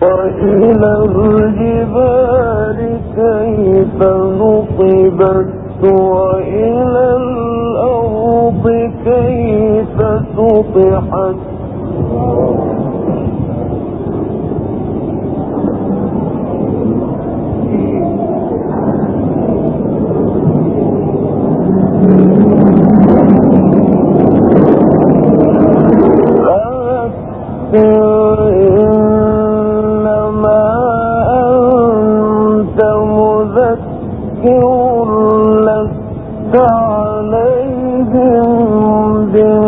وإلى الجبال كيف نصبت وإلى الأرض كيف سطحت إنما أنت مذكر لست عليهم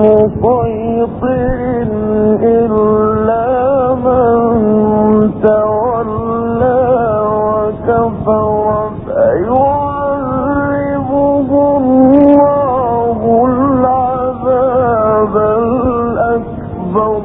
بمسيطر إلا من تولى وكفر فيعذبه الله العذاب الأكبر.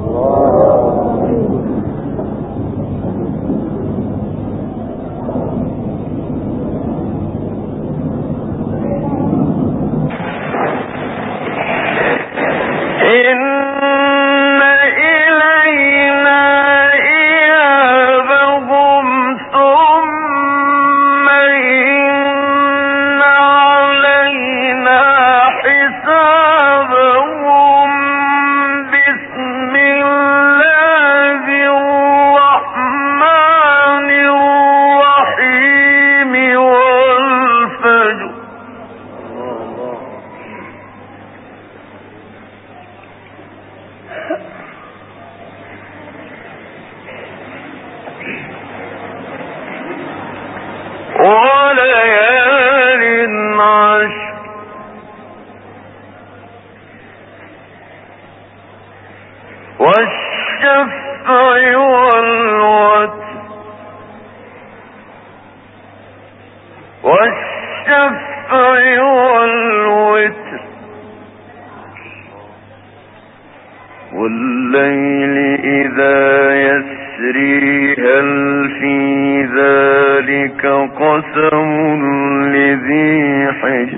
والشفع والوتر والليل إذا يسري هل في ذلك قسم لذي حجر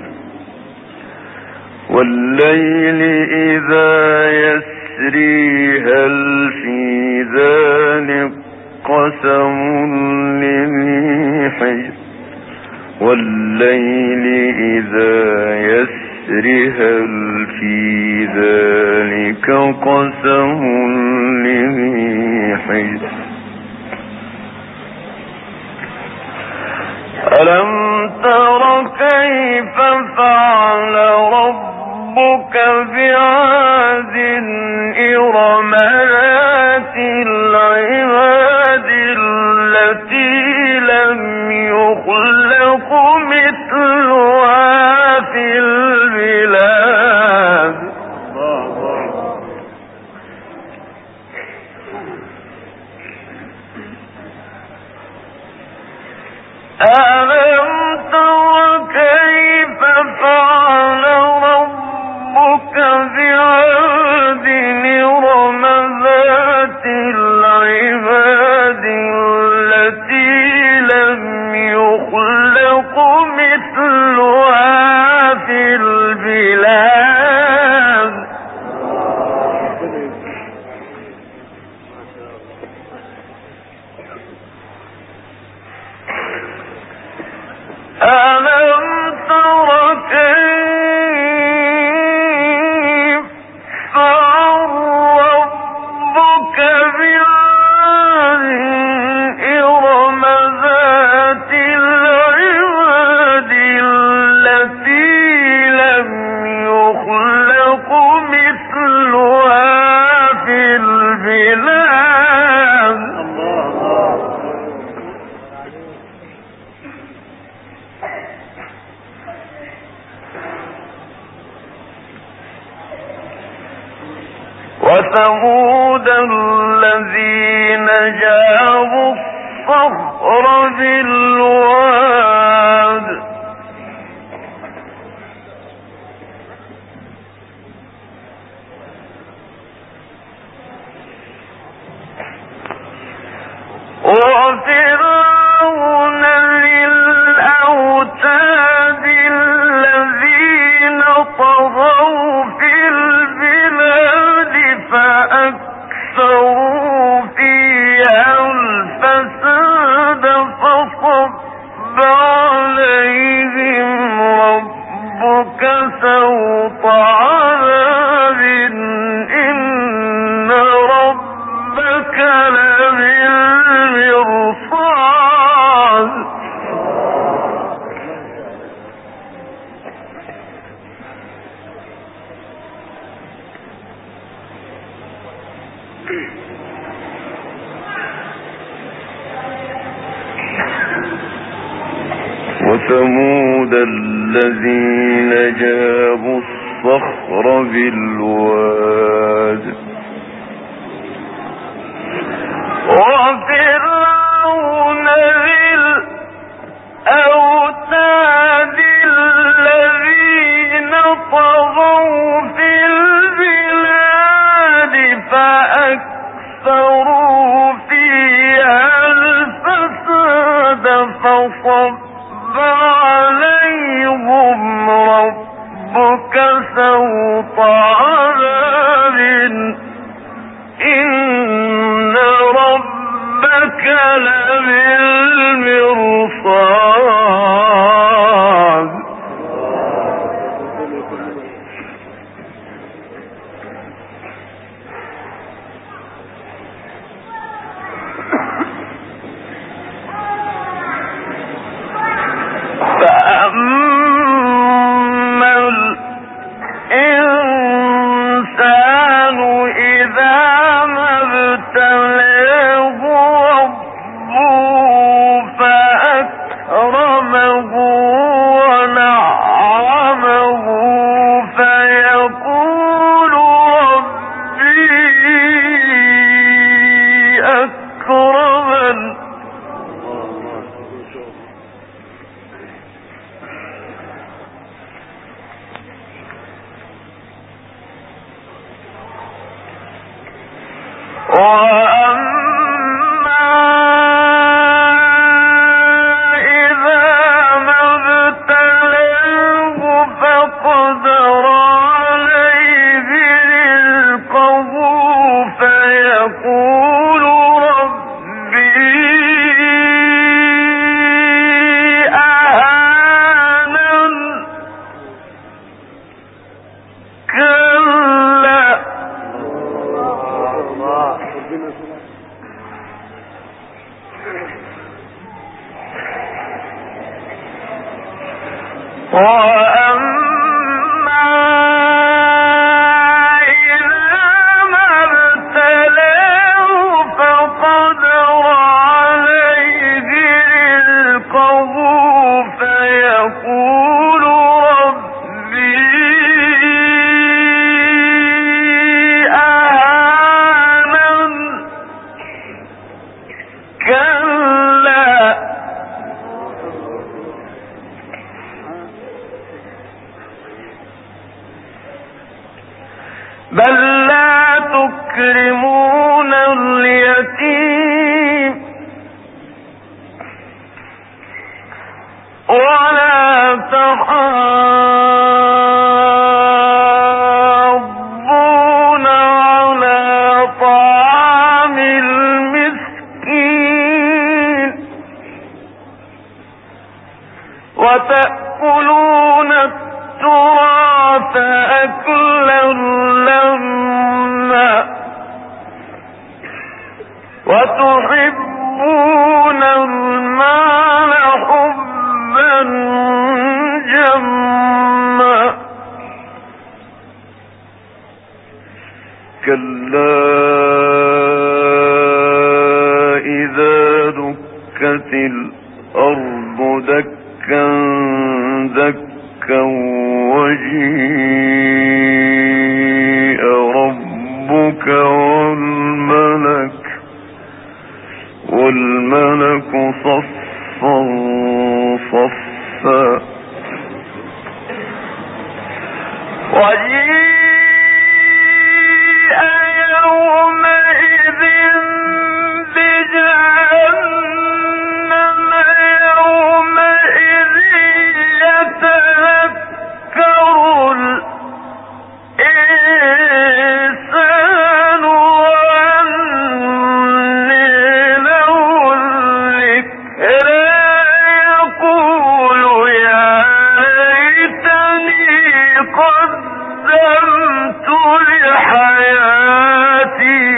والليل إذا يسري هل في ذلك قسم لذي حجر والليل إذا يسري هل في ذلك قسم لذي حجر ألم تر كيف فعل ربك بعاد إرم ذات العماد التي لم يخلق مثلها في البلاد ألم تر كيف فعل ربك بعاد إرم ذات العماد التي لم يخلق مثلها في البلاد ألم تر كيف فعل ربك بعاد إرم ذات العماد التي لم يخلق مثلها في البلاد وثمود الذين جابوا الصخر بالواد وفرعون ذي الأوتاد الذين طغوا في البلاد فأكثروا فيها وثمود الذين جابوا الصخر بالواد وفرعون ذي الأوتاد الذين طغوا في البلاد فأكثروا فيها الفساد فصب عليهم ربك سوط عذاب إن ربك لبالمرصاد فأما الإنسان إذا ما ابتلاه ربه فأكرمه ونعمه فيقول ربي أكرمن وأما إذا ما ابتلاه فقدر عليه رزقه فيقول ربي أهانن كلا وأما إذا ما ابتلاه فقدر عليه رزقه فيقول ربي أهانن كلا بل لا تكرمون اليتيم ولا تحاضون على طعام المسكين وتأكلون التراث أكلا لما وتحبون المال حبا جما كلا إذا دكت الأرض دكا دكا وجيء ربك والملك صفا صفا وجيء يومئذ بجهنم يومئذ يتذكر الإنسان وأنى له الذكرى يقول يا ليتني قدمت لحياتي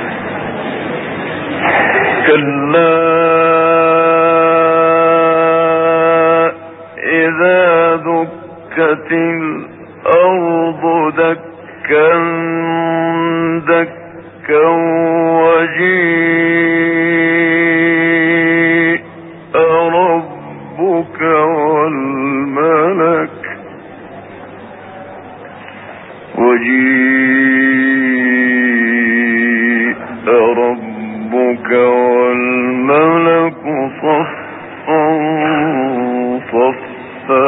كلا وَدُكَّتِ الْأَرْضُ دَكًّا دَكًّا وَجِيءَ رَبُّكَ وَالْمَلَكُ صَفًّا صَفًّا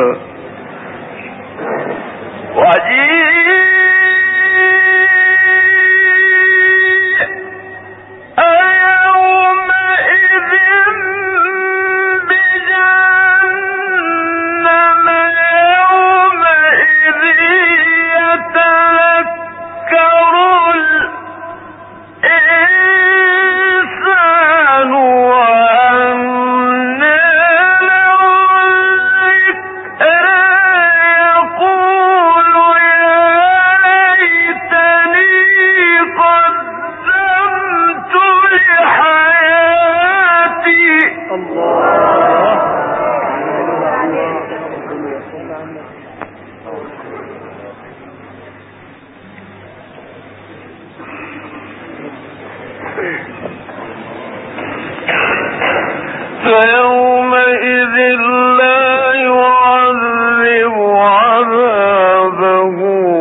فيومئذ لا يعذب عذابه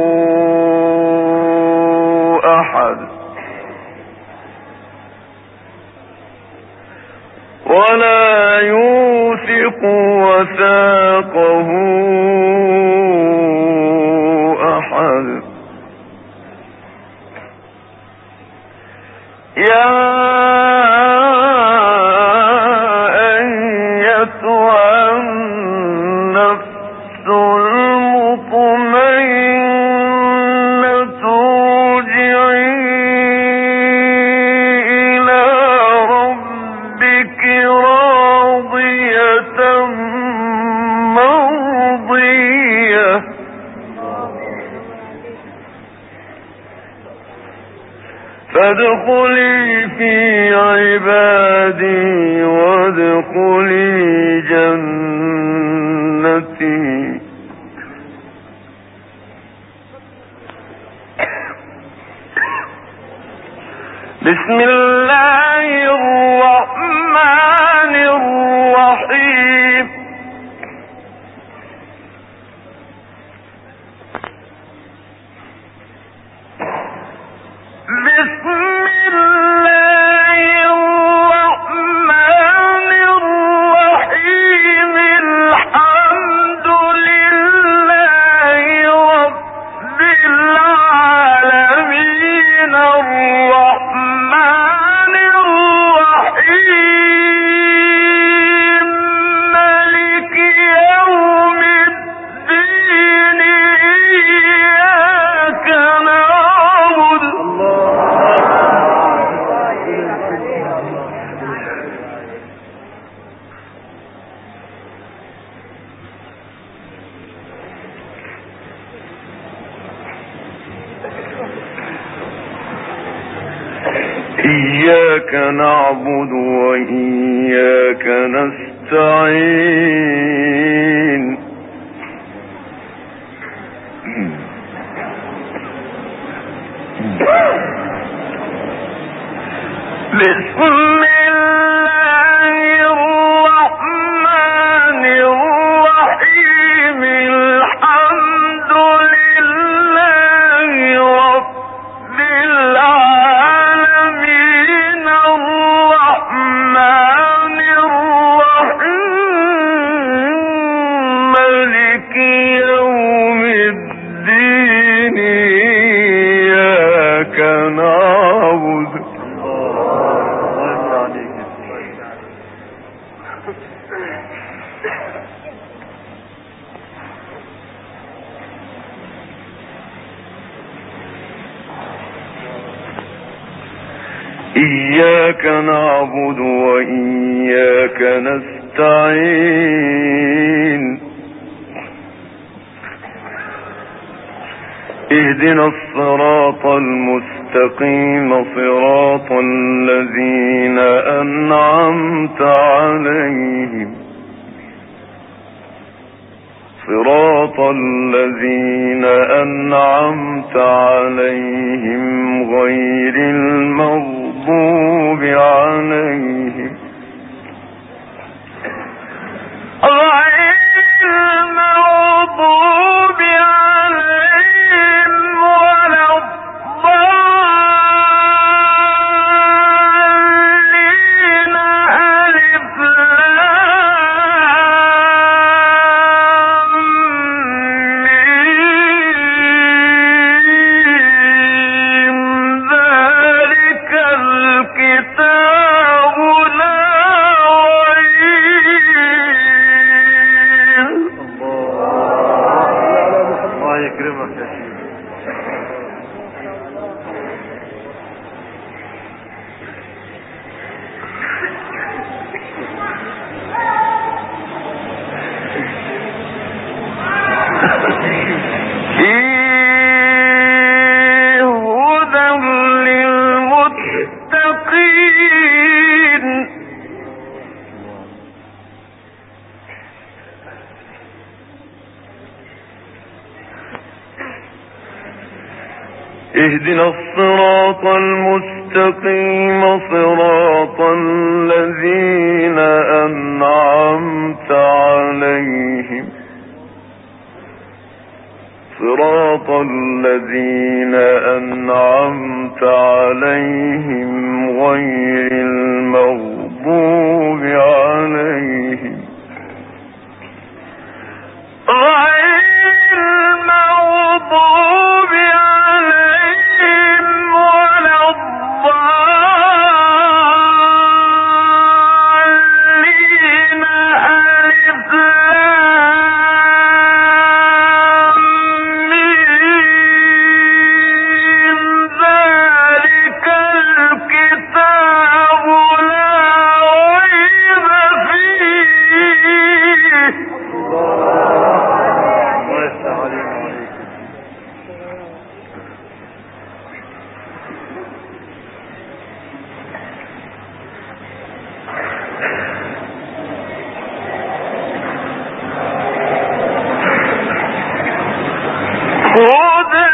أحد ولا يوثق وثاقه أحد فادخلي في عبادي وادخلي جنتي بسم الله الرحمن الرحيم بسم الله الرحمن الرحيم الحمد لله رب العالمين الرحمن الرحيم مالك يوم الدين إياك نعبد إياك نعبد وإياك نستعين بسم الله الرحمن الرحيم الحمد لله رب العالمين الرحمن الرحيم مالك يوم الدين إياك نعبد إياك نعبد وإياك نستعين اهدنا الصراط المستقيم صراط الذين أنعمت عليهم صراط الذين أنعمت عليهم غير المغضوب عليهم ولا الضالين. ألف لام ميم. ذلك الكتاب لا ريب. الله يكرمك يا شيخ. هدى للمتقين. اهدنا الصراط المستقيم صراط الذين أنعمت عليهم صراط الذين أنعمت عليهم غير المغضوب عليهم ولا الضالين. ألف لام ميم. ذلك الكتاب لا ريب فيه. هدى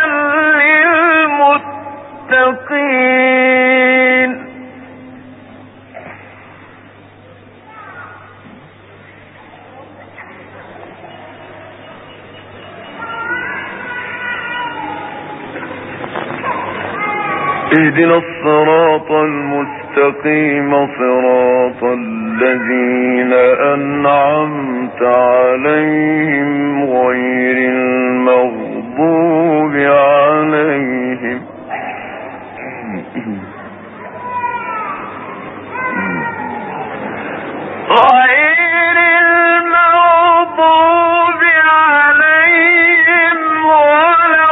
للمتقين. اهدنا الصراط المستقيم صراط الذين أنعمت عليهم غير المغضوب عليهم ولا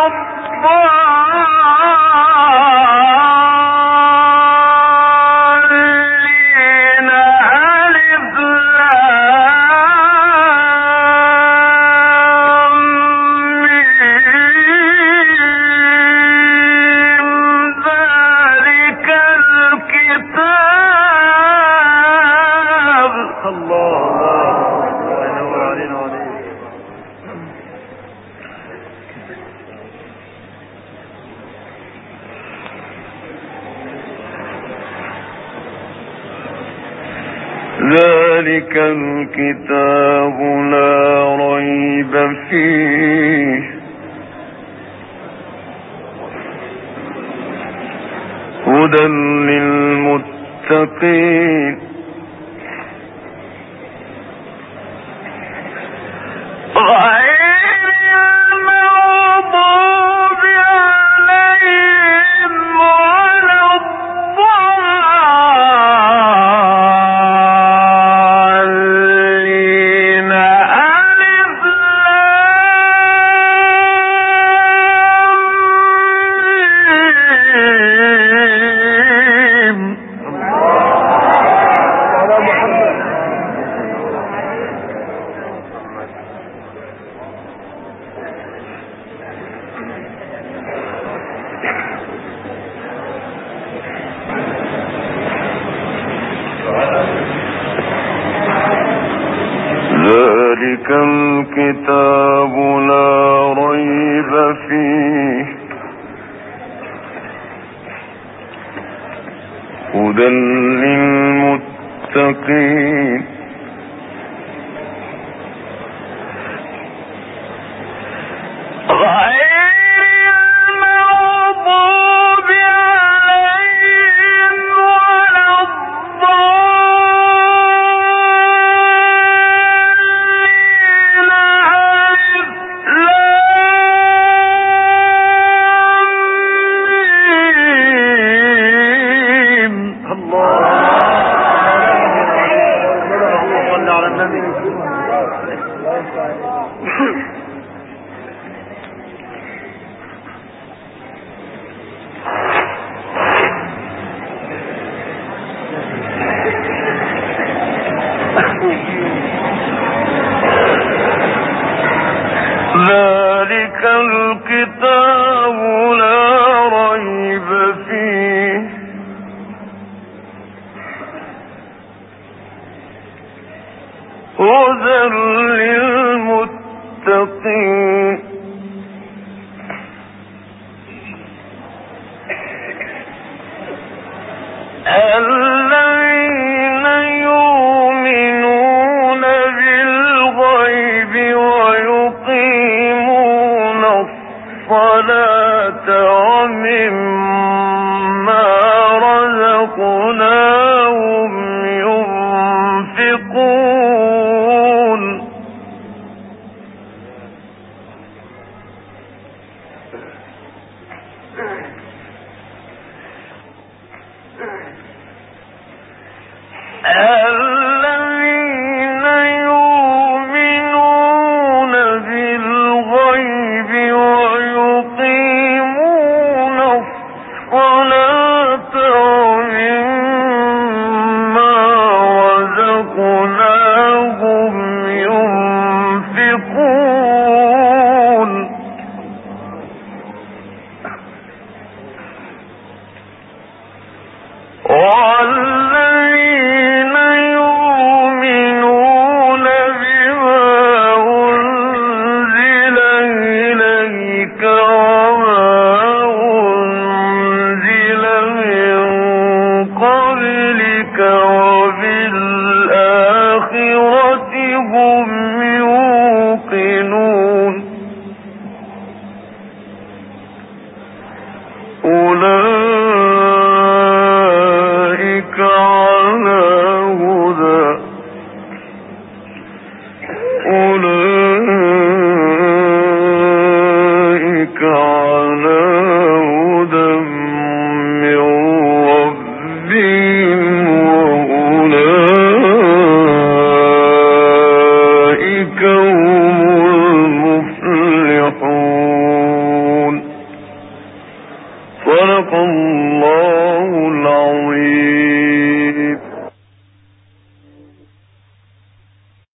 الضالين. ألف لام ميم. ذلك الكتاب. الله ينور علينا وعليك. ذلك الكتاب لا ريب فيه. هدى للمتقين. ذلك الكتاب هدى للمتقين ذلك الكتاب لا ريب فيه هدى للمتقين الذين يؤمنون بالغيب ويقيمون الصلاة ومما رزقناهم ينفقون الذين يؤمنون بالغيب ويقيمون الصلاة ومما رزقناهم ينفقون والذين